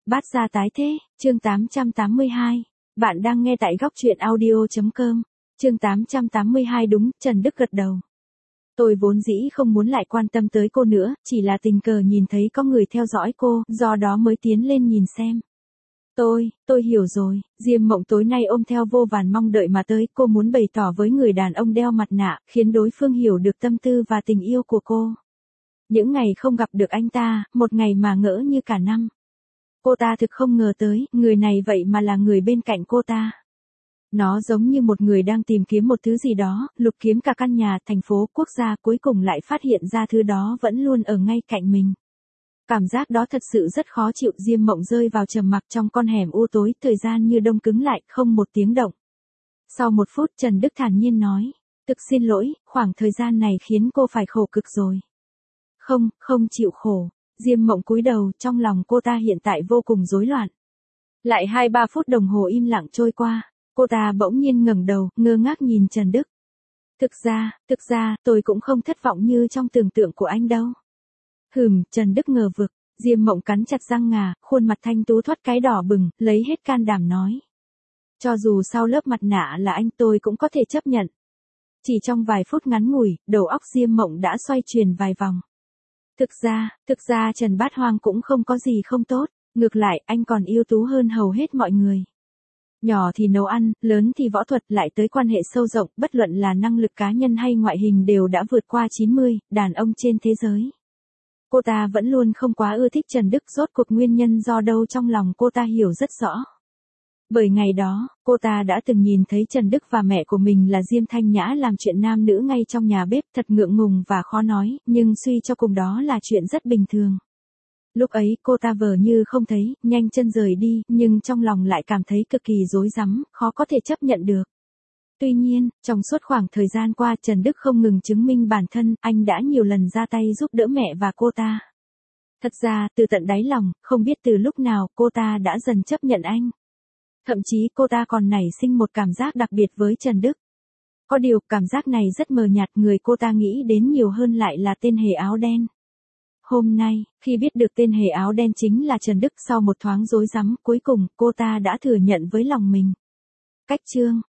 Bát gia tái thế, chương 882. Bạn đang nghe tại góc truyện audio.com. Chương 882 đúng, Trần Đức gật đầu. Tôi vốn dĩ không muốn lại quan tâm tới cô nữa, chỉ là tình cờ nhìn thấy có người theo dõi cô, do đó mới tiến lên nhìn xem. Tôi hiểu rồi, Diêm Mộng tối nay ôm theo vô vàn mong đợi mà tới, cô muốn bày tỏ với người đàn ông đeo mặt nạ, khiến đối phương hiểu được tâm tư và tình yêu của cô. Những ngày không gặp được anh ta, một ngày mà ngỡ như cả năm. Cô ta thực không ngờ tới, người này vậy mà là người bên cạnh cô ta. Nó giống như một người đang tìm kiếm một thứ gì đó, lục kiếm cả căn nhà, thành phố, quốc gia, cuối cùng lại phát hiện ra thứ đó vẫn luôn ở ngay cạnh mình. Cảm giác đó thật sự rất khó chịu. Diêm Mộng rơi vào trầm mặc trong con hẻm u tối, thời gian như đông cứng lại, không một tiếng động. Sau một phút, Trần Đức thản nhiên nói, thực xin lỗi, khoảng thời gian này khiến cô phải khổ cực rồi. Không chịu khổ. Diêm Mộng cúi đầu, trong lòng cô ta hiện tại vô cùng rối loạn. Lại 2-3 phút đồng hồ im lặng trôi qua, cô ta bỗng nhiên ngẩng đầu, ngơ ngác nhìn Trần Đức. Thực ra, tôi cũng không thất vọng như trong tưởng tượng của anh đâu. Trần Đức ngờ vực. Diêm Mộng cắn chặt răng ngà, khuôn mặt thanh tú thoát cái đỏ bừng, lấy hết can đảm nói. Cho dù sau lớp mặt nạ là anh, tôi cũng có thể chấp nhận. Chỉ trong vài phút ngắn ngủi, đầu óc Diêm Mộng đã xoay chuyển vài vòng. Thực ra Trần Bát Hoang cũng không có gì không tốt, ngược lại anh còn ưu tú hơn hầu hết mọi người. Nhỏ thì nấu ăn, lớn thì võ thuật, lại tới quan hệ sâu rộng, bất luận là năng lực cá nhân hay ngoại hình đều đã vượt qua 90 đàn ông trên thế giới. Cô ta vẫn luôn không quá ưa thích Trần Đức, rốt cuộc nguyên nhân do đâu trong lòng cô ta hiểu rất rõ. Bởi ngày đó, cô ta đã từng nhìn thấy Trần Đức và mẹ của mình là Diêm Thanh Nhã làm chuyện nam nữ ngay trong nhà bếp, thật ngượng ngùng và khó nói, nhưng suy cho cùng đó là chuyện rất bình thường. Lúc ấy cô ta vờ như không thấy, nhanh chân rời đi, nhưng trong lòng lại cảm thấy cực kỳ rối rắm, khó có thể chấp nhận được. Tuy nhiên, trong suốt khoảng thời gian qua, Trần Đức không ngừng chứng minh bản thân, anh đã nhiều lần ra tay giúp đỡ mẹ và cô ta. Thật ra, từ tận đáy lòng, không biết từ lúc nào, cô ta đã dần chấp nhận anh. Thậm chí cô ta còn nảy sinh một cảm giác đặc biệt với Trần Đức. Có điều, cảm giác này rất mờ nhạt, người cô ta nghĩ đến nhiều hơn lại là tên hề áo đen. Hôm nay, khi biết được tên hề áo đen chính là Trần Đức, sau một thoáng rối rắm, cuối cùng, cô ta đã thừa nhận với lòng mình. Cách chương,